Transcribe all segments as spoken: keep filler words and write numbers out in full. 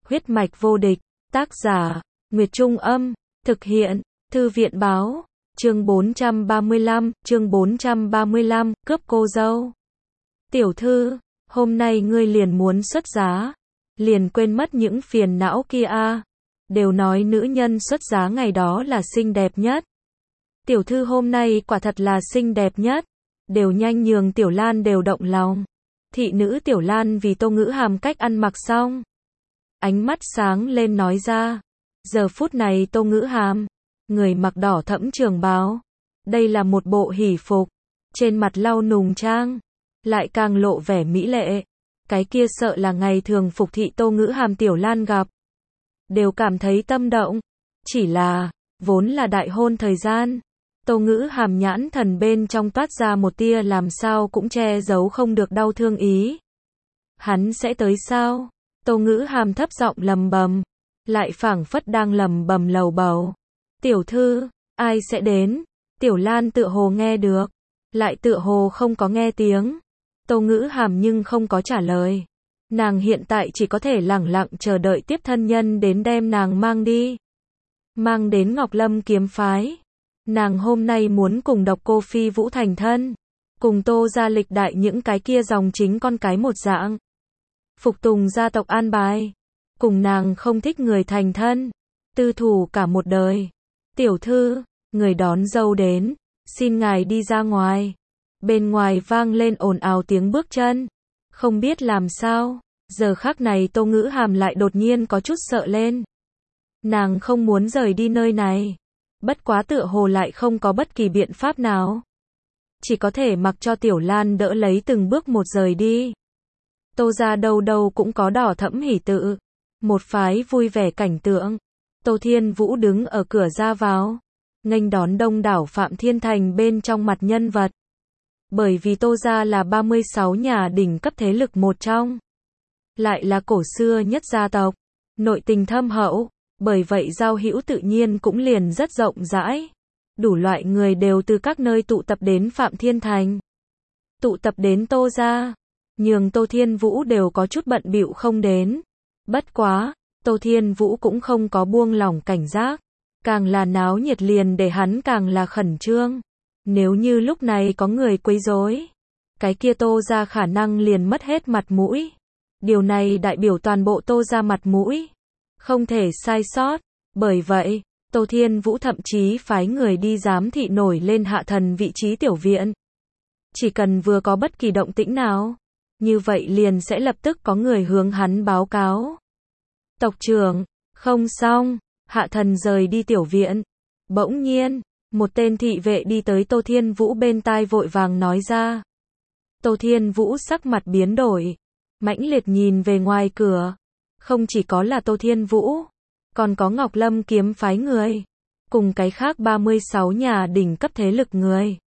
Huyết mạch vô địch, tác giả, Nguyệt Trung Âm, thực hiện, Thư viện báo, chương bốn trăm ba mươi lăm, chương bốn trăm ba mươi lăm, cướp cô dâu. Tiểu thư, hôm nay ngươi liền muốn xuất giá, liền quên mất những phiền não kia a. Đều nói nữ nhân xuất giá ngày đó là xinh đẹp nhất. Tiểu thư hôm nay quả thật là xinh đẹp nhất, đều nhanh nhường Tiểu Lan đều động lòng. Thị nữ Tiểu Lan vì Tô Ngữ Hàm cách ăn mặc xong, ánh mắt sáng lên nói ra. Giờ phút này Tô Ngữ Hàm, người mặc đỏ thẫm trường bào, đây là một bộ hỷ phục, trên mặt lau nùng trang, lại càng lộ vẻ mỹ lệ. Cái kia sợ là ngày thường phục thị Tô Ngữ Hàm Tiểu Lan gặp, đều cảm thấy tâm động. Chỉ là, vốn là đại hôn thời gian, Tô Ngữ Hàm nhãn thần bên trong toát ra một tia làm sao cũng che giấu không được đau thương ý. Hắn sẽ tới sao? Tô Ngữ Hàm thấp giọng lầm bầm, lại phảng phất đang lầm bầm lầu bầu. Tiểu thư, ai sẽ đến? Tiểu Lan tựa hồ nghe được, lại tựa hồ không có nghe tiếng. Tô Ngữ Hàm nhưng không có trả lời. Nàng hiện tại chỉ có thể lẳng lặng chờ đợi tiếp thân nhân đến đem nàng mang đi. Mang đến Ngọc Lâm kiếm phái. Nàng hôm nay muốn cùng Độc Cô Phi Vũ thành thân, cùng Tô gia lịch đại những cái kia dòng chính con cái một dạng. Phục tùng gia tộc an bài, cùng nàng không thích người thành thân, tư thủ cả một đời. Tiểu thư, người đón dâu đến, xin ngài đi ra ngoài. Bên ngoài vang lên ồn ào tiếng bước chân. Không biết làm sao, giờ khắc này Tô Ngữ Hàm lại đột nhiên có chút sợ lên. Nàng không muốn rời đi nơi này, bất quá tựa hồ lại không có bất kỳ biện pháp nào. Chỉ có thể mặc cho Tiểu Lan đỡ lấy từng bước một rời đi. Tô gia đâu đâu cũng có đỏ thẫm hỷ tự, một phái vui vẻ cảnh tượng. Tô Thiên Vũ đứng ở cửa ra vào, nghênh đón đông đảo Phạm Thiên Thành bên trong mặt nhân vật. Bởi vì Tô gia là ba mươi sáu nhà đỉnh cấp thế lực một trong, lại là cổ xưa nhất gia tộc, nội tình thâm hậu, bởi vậy giao hữu tự nhiên cũng liền rất rộng rãi. Đủ loại người đều từ các nơi tụ tập đến Phạm Thiên Thành, tụ tập đến Tô gia, nhường Tô Thiên Vũ đều có chút bận bịu không đến. Bất quá, Tô Thiên Vũ cũng không có buông lỏng cảnh giác, càng là náo nhiệt liền để hắn càng là khẩn trương. Nếu như lúc này có người quấy rối, cái kia Tô gia khả năng liền mất hết mặt mũi. Điều này đại biểu toàn bộ Tô gia mặt mũi, không thể sai sót. Bởi vậy, Tô Thiên Vũ thậm chí phái người đi giám thị nổi lên Hạ Thần vị trí tiểu viện. Chỉ cần vừa có bất kỳ động tĩnh nào, như vậy liền sẽ lập tức có người hướng hắn báo cáo. Tộc trưởng, không xong, Hạ Thần rời đi tiểu viện. Bỗng nhiên, một tên thị vệ đi tới Tô Thiên Vũ bên tai vội vàng nói ra. Tô Thiên Vũ sắc mặt biến đổi, mãnh liệt nhìn về ngoài cửa. Không chỉ có là Tô Thiên Vũ, còn có Ngọc Lâm kiếm phái người, cùng cái khác ba mươi sáu nhà đỉnh cấp thế lực người.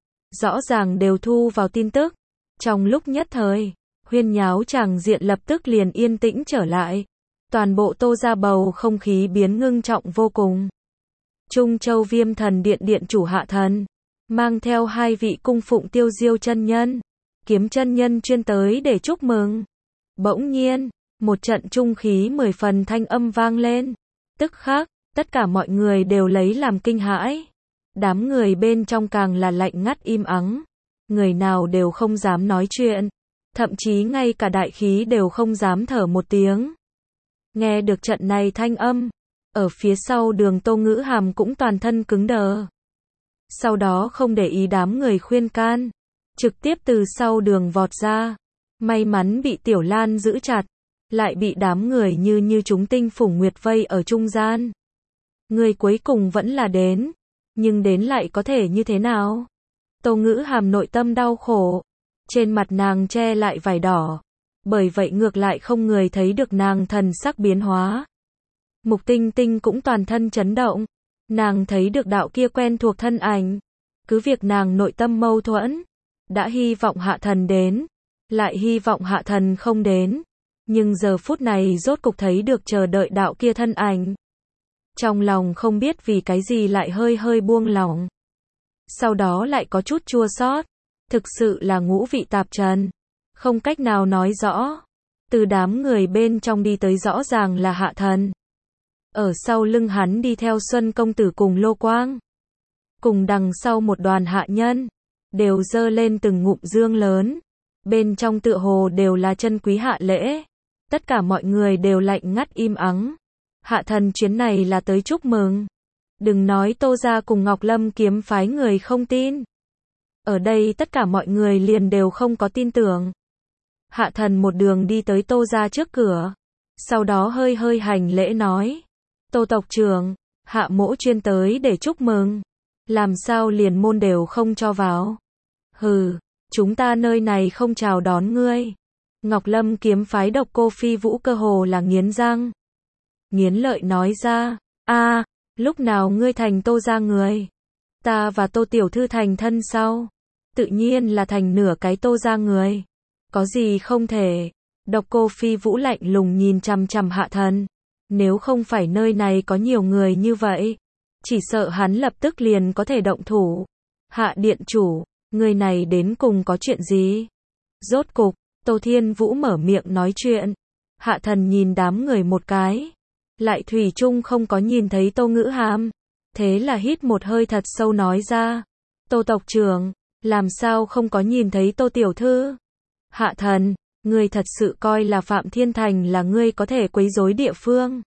Rõ ràng đều thu vào tin tức. Trong lúc nhất thời, huyên nháo tràng diện lập tức liền yên tĩnh trở lại. Toàn bộ Tô gia bầu không khí biến ngưng trọng vô cùng. Trung Châu Viêm Thần Điện điện chủ Hạ Thần, mang theo hai vị cung phụng Tiêu Diêu chân nhân, Kiếm chân nhân chuyên tới để chúc mừng. Bỗng nhiên, một trận trung khí mười phần thanh âm vang lên. Tức khắc, tất cả mọi người đều lấy làm kinh hãi. Đám người bên trong càng là lạnh ngắt im ắng. Người nào đều không dám nói chuyện. Thậm chí ngay cả đại khí đều không dám thở một tiếng. Nghe được trận này thanh âm, ở phía sau đường Tô Ngữ Hàm cũng toàn thân cứng đờ. Sau đó không để ý đám người khuyên can, trực tiếp từ sau đường vọt ra. May mắn bị Tiểu Lan giữ chặt, lại bị đám người như như chúng tinh phủng nguyệt vây ở trung gian. Người cuối cùng vẫn là đến, nhưng đến lại có thể như thế nào? Tô Ngữ Hàm nội tâm đau khổ, trên mặt nàng che lại vải đỏ, bởi vậy ngược lại không người thấy được nàng thần sắc biến hóa. Mục Tinh Tinh cũng toàn thân chấn động, nàng thấy được đạo kia quen thuộc thân ảnh, cứ việc nàng nội tâm mâu thuẫn, đã hy vọng Hạ Thần đến, lại hy vọng Hạ Thần không đến, nhưng giờ phút này rốt cục thấy được chờ đợi đạo kia thân ảnh. Trong lòng không biết vì cái gì lại hơi hơi buông lỏng. Sau đó lại có chút chua xót, thực sự là ngũ vị tạp trần, không cách nào nói rõ. Từ đám người bên trong đi tới rõ ràng là Hạ Thần. Ở sau lưng hắn đi theo Xuân công tử cùng Lô Quang. Cùng đằng sau một đoàn hạ nhân, đều giơ lên từng ngụm dương lớn. Bên trong tựa hồ đều là chân quý hạ lễ. Tất cả mọi người đều lạnh ngắt im ắng. Hạ Thần chuyến này là tới chúc mừng. Đừng nói Tô gia cùng Ngọc Lâm kiếm phái người không tin. Ở đây tất cả mọi người liền đều không có tin tưởng. Hạ Thần một đường đi tới Tô gia trước cửa. Sau đó hơi hơi hành lễ nói. Tô tộc trưởng, Hạ mỗ chuyên tới để chúc mừng. Làm sao liền môn đều không cho vào. Hừ, chúng ta nơi này không chào đón ngươi. Ngọc Lâm kiếm phái Độc Cô Phi Vũ cơ hồ là nghiến răng. Nghiến lợi nói ra, a, lúc nào ngươi thành Tô gia người? Ta và Tô tiểu thư thành thân sau. Tự nhiên là thành nửa cái Tô gia người. Có gì không thể. Độc Cô Phi Vũ lạnh lùng nhìn chằm chằm Hạ Thần. Nếu không phải nơi này có nhiều người như vậy, chỉ sợ hắn lập tức liền có thể động thủ. Hạ điện chủ, người này đến cùng có chuyện gì? Rốt cục, Tô Thiên Vũ mở miệng nói chuyện. Hạ Thần nhìn đám người một cái. Lại thủy chung không có nhìn thấy Tô Ngữ Hàm. Thế là hít một hơi thật sâu nói ra. Tô tộc trưởng, làm sao không có nhìn thấy Tô tiểu thư? Hạ Thần, ngươi thật sự coi là Phạm Thiên Thành là ngươi có thể quấy rối địa phương.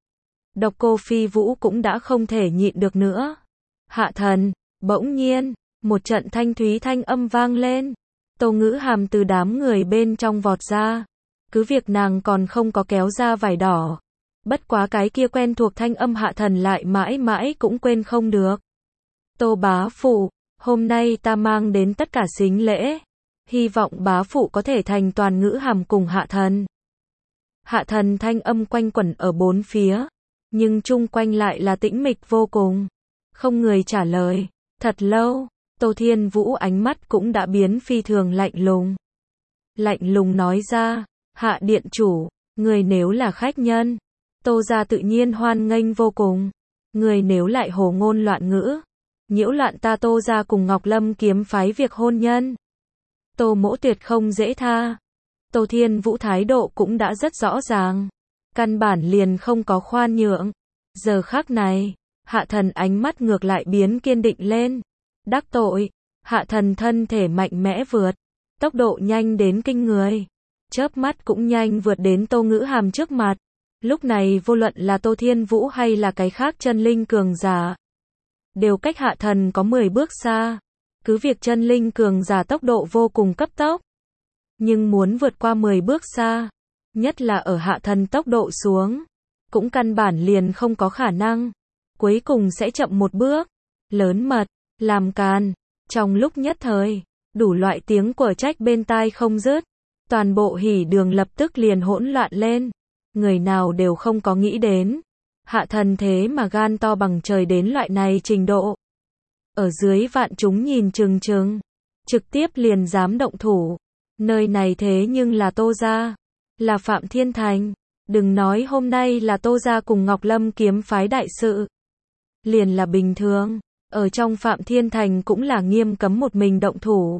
Độc Cô Phi Vũ cũng đã không thể nhịn được nữa. Hạ Thần, bỗng nhiên, một trận thanh thúy thanh âm vang lên. Tô Ngữ Hàm từ đám người bên trong vọt ra. Cứ việc nàng còn không có kéo ra vải đỏ. Bất quá cái kia quen thuộc thanh âm Hạ Thần lại mãi mãi cũng quên không được. Tô bá phụ, hôm nay ta mang đến tất cả sính lễ. Hy vọng bá phụ có thể thành toàn Ngữ Hàm cùng Hạ Thần. Hạ Thần thanh âm quanh quẩn ở bốn phía. Nhưng chung quanh lại là tĩnh mịch vô cùng. Không người trả lời. Thật lâu, Tô Thiên Vũ ánh mắt cũng đã biến phi thường lạnh lùng. Lạnh lùng nói ra, Hạ điện chủ, người nếu là khách nhân, Tô gia tự nhiên hoan nghênh vô cùng. Người nếu lại hồ ngôn loạn ngữ, nhiễu loạn ta Tô gia cùng Ngọc Lâm kiếm phái việc hôn nhân, Tô mỗ tuyệt không dễ tha. Tô Thiên Vũ thái độ cũng đã rất rõ ràng. Căn bản liền không có khoan nhượng. Giờ khắc này, Hạ Thần ánh mắt ngược lại biến kiên định lên. Đắc tội, Hạ Thần thân thể mạnh mẽ vượt. Tốc độ nhanh đến kinh người. Chớp mắt cũng nhanh vượt đến Tô Ngữ Hàm trước mặt. Lúc này vô luận là Tô Thiên Vũ hay là cái khác chân linh cường giả, đều cách Hạ Thần có mười bước xa. Cứ việc chân linh cường giả tốc độ vô cùng cấp tốc, nhưng muốn vượt qua mười bước xa, nhất là ở Hạ Thần tốc độ xuống, cũng căn bản liền không có khả năng. Cuối cùng sẽ chậm một bước. Lớn mật, làm càn. Trong lúc nhất thời, đủ loại tiếng quở trách bên tai không dứt. Toàn bộ hỉ đường lập tức liền hỗn loạn lên. Người nào đều không có nghĩ đến. Hạ Thần thế mà gan to bằng trời đến loại này trình độ. Ở dưới vạn chúng nhìn chừng chừng, trực tiếp liền dám động thủ. Nơi này thế nhưng là Tô gia, là Phạm Thiên Thành. Đừng nói hôm nay là Tô gia cùng Ngọc Lâm kiếm phái đại sự. Liền là bình thường, ở trong Phạm Thiên Thành cũng là nghiêm cấm một mình động thủ.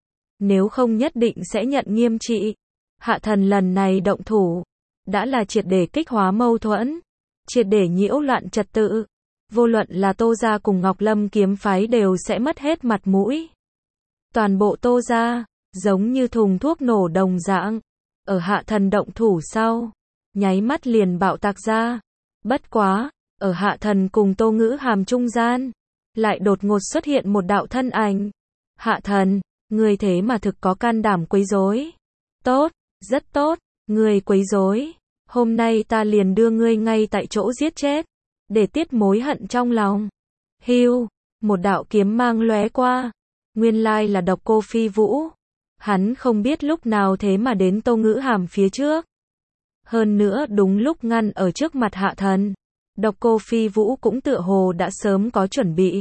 Nếu không nhất định sẽ nhận nghiêm trị. Hạ Thần lần này động thủ, đã là triệt để kích hóa mâu thuẫn, triệt để nhiễu loạn trật tự. Vô luận là Tô gia cùng Ngọc Lâm kiếm phái đều sẽ mất hết mặt mũi. Toàn bộ Tô gia, giống như thùng thuốc nổ đồng dạng, ở Hạ Thần động thủ sau, nháy mắt liền bạo tạc ra. Bất quá, ở Hạ Thần cùng Tô Ngữ Hàm trung gian, lại đột ngột xuất hiện một đạo thân ảnh. Hạ Thần, ngươi thế mà thực có can đảm quấy rối. Tốt, rất tốt, ngươi quấy rối. Hôm nay ta liền đưa ngươi ngay tại chỗ giết chết, để tiết mối hận trong lòng. Hưu, một đạo kiếm mang lóe qua. Nguyên lai là Độc Cô Phi Vũ. Hắn không biết lúc nào thế mà đến Tô Ngữ Hàm phía trước. Hơn nữa đúng lúc ngăn ở trước mặt Hạ Thần. Độc Cô Phi Vũ cũng tựa hồ đã sớm có chuẩn bị.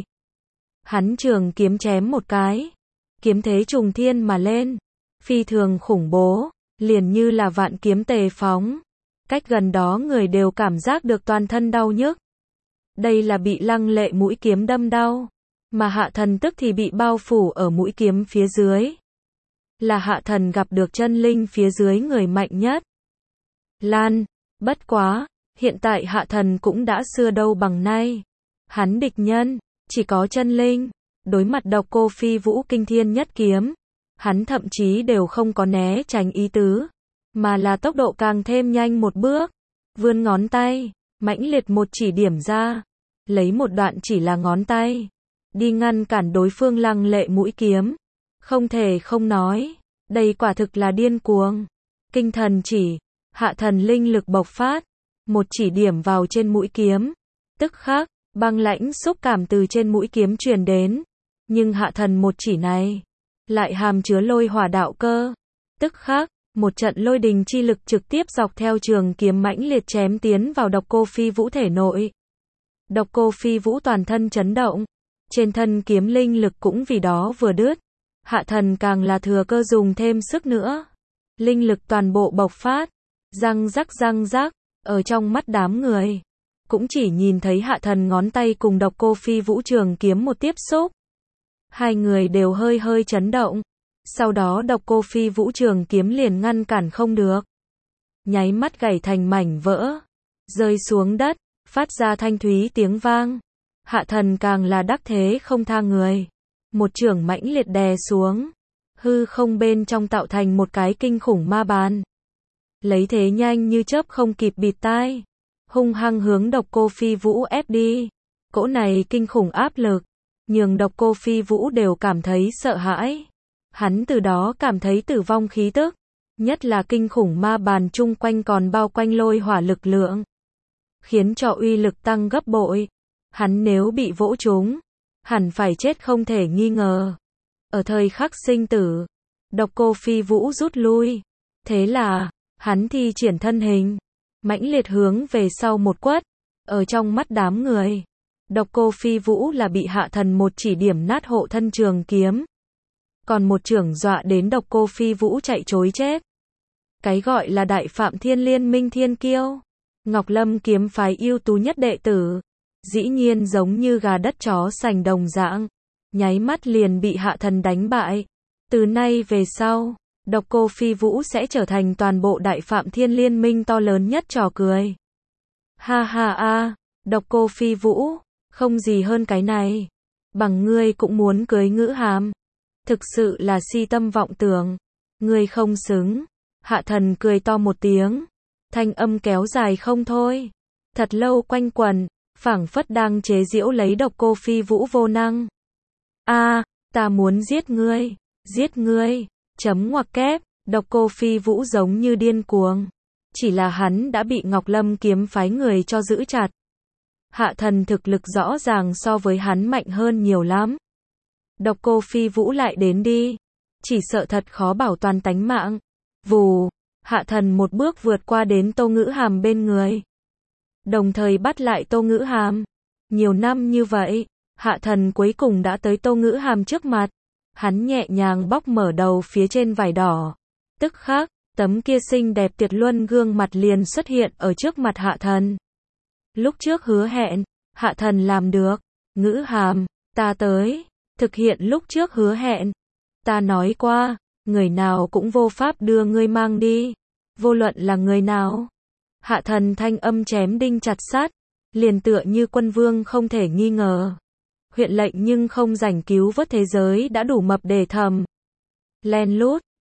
Hắn trường kiếm chém một cái. Kiếm thế trùng thiên mà lên. Phi thường khủng bố. Liền như là vạn kiếm tề phóng. Cách gần đó người đều cảm giác được toàn thân đau nhức. Đây là bị lăng lệ mũi kiếm đâm đau. Mà Hạ Thần tức thì bị bao phủ ở mũi kiếm phía dưới. Là Hạ Thần gặp được chân linh phía dưới người mạnh nhất. Lan, bất quá, hiện tại Hạ Thần cũng đã xưa đâu bằng nay. Hắn địch nhân, chỉ có chân linh, đối mặt Độc Cô Phi Vũ kinh thiên nhất kiếm, hắn thậm chí đều không có né tránh ý tứ, mà là tốc độ càng thêm nhanh một bước, vươn ngón tay, mãnh liệt một chỉ điểm ra, lấy một đoạn chỉ là ngón tay, đi ngăn cản đối phương lăng lệ mũi kiếm. Không thể không nói, đây quả thực là điên cuồng. Kinh thần chỉ, Hạ Thần linh lực bộc phát, một chỉ điểm vào trên mũi kiếm, tức khắc, băng lãnh xúc cảm từ trên mũi kiếm truyền đến, nhưng Hạ Thần một chỉ này, lại hàm chứa lôi hỏa đạo cơ, tức khắc, một trận lôi đình chi lực trực tiếp dọc theo trường kiếm mãnh liệt chém tiến vào Độc Cô Phi Vũ thể nội. Độc Cô Phi Vũ toàn thân chấn động, trên thân kiếm linh lực cũng vì đó vừa đứt, Hạ Thần càng là thừa cơ dùng thêm sức nữa, linh lực toàn bộ bộc phát, răng rắc răng rắc, ở trong mắt đám người, cũng chỉ nhìn thấy Hạ Thần ngón tay cùng Độc Cô Phi Vũ trường kiếm một tiếp xúc. Hai người đều hơi hơi chấn động, sau đó Độc Cô Phi Vũ trường kiếm liền ngăn cản không được, nháy mắt gãy thành mảnh vỡ, rơi xuống đất, phát ra thanh thúy tiếng vang. Hạ Thần càng là đắc thế không tha người, một chưởng mãnh liệt đè xuống, hư không bên trong tạo thành một cái kinh khủng ma bàn, lấy thế nhanh như chớp không kịp bịt tai, hung hăng hướng Độc Cô Phi Vũ ép đi. Cỗ này kinh khủng áp lực, nhường Độc Cô Phi Vũ đều cảm thấy sợ hãi. Hắn từ đó cảm thấy tử vong khí tức, nhất là kinh khủng ma bàn chung quanh còn bao quanh lôi hỏa lực lượng, khiến cho uy lực tăng gấp bội. Hắn nếu bị vỗ trúng, hẳn phải chết không thể nghi ngờ. Ở thời khắc sinh tử, Độc Cô Phi Vũ rút lui, thế là, hắn thi triển thân hình, mãnh liệt hướng về sau một quất, ở trong mắt đám người, Độc Cô Phi Vũ là bị Hạ Thần một chỉ điểm nát hộ thân trường kiếm, còn một chưởng dọa đến Độc Cô Phi Vũ chạy trối chết. Cái gọi là Đại Phạm Thiên Liên Minh Thiên Kiêu, Ngọc Lâm kiếm phái ưu tú nhất đệ tử, dĩ nhiên giống như gà đất chó sành đồng dạng, nháy mắt liền bị Hạ Thần đánh bại. Từ nay về sau, Độc Cô Phi Vũ sẽ trở thành toàn bộ Đại Phạm Thiên Liên Minh to lớn nhất trò cười. Ha ha a, Độc Cô Phi Vũ, không gì hơn cái này. Bằng ngươi cũng muốn cưới Ngữ Hàm. Thực sự là si tâm vọng tưởng. Ngươi không xứng. Hạ Thần cười to một tiếng. Thanh âm kéo dài không thôi. Thật lâu quanh quẩn, phảng phất đang chế giễu lấy Độc Cô Phi Vũ vô năng. A, ta muốn giết ngươi, giết ngươi. Chấm ngoặc kép, Độc Cô Phi Vũ giống như điên cuồng. Chỉ là hắn đã bị Ngọc Lâm kiếm phái người cho giữ chặt. Hạ Thần thực lực rõ ràng so với hắn mạnh hơn nhiều lắm. Độc Cô Phi Vũ lại đến đi, chỉ sợ thật khó bảo toàn tánh mạng. Vù, Hạ Thần một bước vượt qua đến Tô Ngữ Hàm bên người, đồng thời bắt lại Tô Ngữ Hàm. Nhiều năm như vậy, Hạ Thần cuối cùng đã tới Tô Ngữ Hàm trước mặt. Hắn nhẹ nhàng bóc mở đầu phía trên vải đỏ, tức khắc, tấm kia xinh đẹp tuyệt luân gương mặt liền xuất hiện ở trước mặt Hạ Thần. Lúc trước hứa hẹn, Hạ Thần làm được. Ngữ Hàm, ta tới, thực hiện lúc trước hứa hẹn. Ta nói qua, người nào cũng vô pháp đưa ngươi mang đi, vô luận là người nào. Hạ Thần thanh âm chém đinh chặt sắt, liền tựa như quân vương không thể nghi ngờ. Huyện lệnh nhưng không rảnh cứu vớt thế giới đã đủ mập để thầm. Len lút,